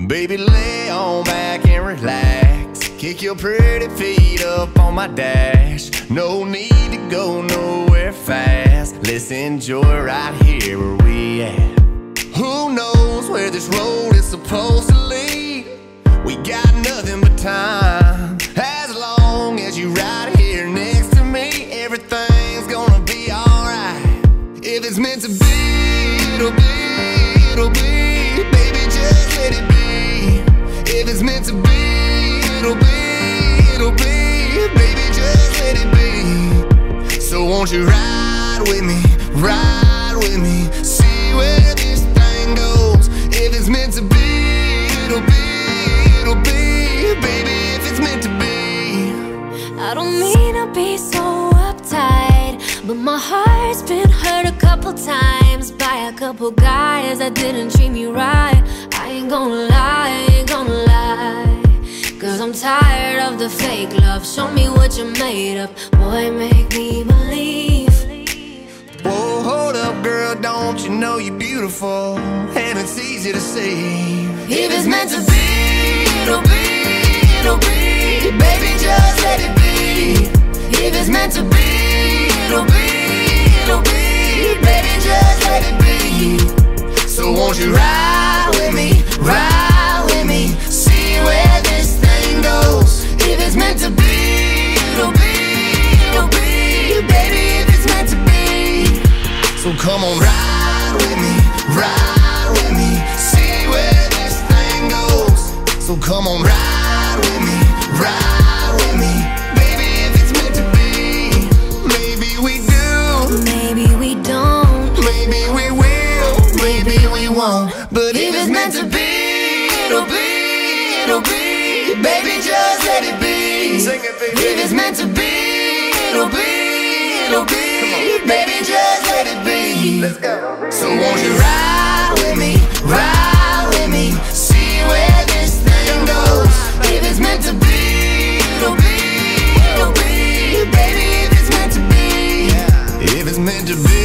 Baby, lay on back and relax. Kick your pretty feet up on my dash. No need to go nowhere fast. Let's enjoy right here where we at. Who knows where this road is supposed to lead? We got nothing but time. As long as you right here next to me, everything's gonna be alright. If it's meant to be, it'll be, it'll be. Baby, just let it be. If it's meant to be, it'll be, it'll be. Baby, just let it be. So won't you ride with me, ride with me, see where this thing goes. If it's meant to be, it'll be, it'll be. Baby, if it's meant to be. I don't mean to be so uptight, but my heart's been hurt a couple times by a couple guys that didn't treat me right. I ain't gonna lie, I ain't gonna lie, 'cause I'm tired of the fake love. Show me what you're made of, boy, make me believe. Whoa, hold up, girl, don't you know you're beautiful? And it's easy to see. If it's meant to be, it'll be, it'll be. Baby, just let it be. If it's meant to be, it'll be, it'll be. Baby, just let it be. So won't you ride with me, ride with me, see where this thing goes. If it's meant to be, it'll be, it'll be. Baby, if it's meant to be. So come on, ride with me, ride with me, see where this thing goes. So come on, ride with me, ride with me. Baby, if it's meant to be, maybe we do, Maybe we don't, maybe we will, maybe we won't. But if it's meant to be, it'll be, it'll be. Baby, just let it be. Sing it, baby. If it's meant to be, it'll be, it'll be. Baby, just let it be. Let's go. So won't you ride with me, ride with me, see where this thing goes. If it's meant to be, it'll be, it'll be. Baby, if it's meant to be, if it's meant to be.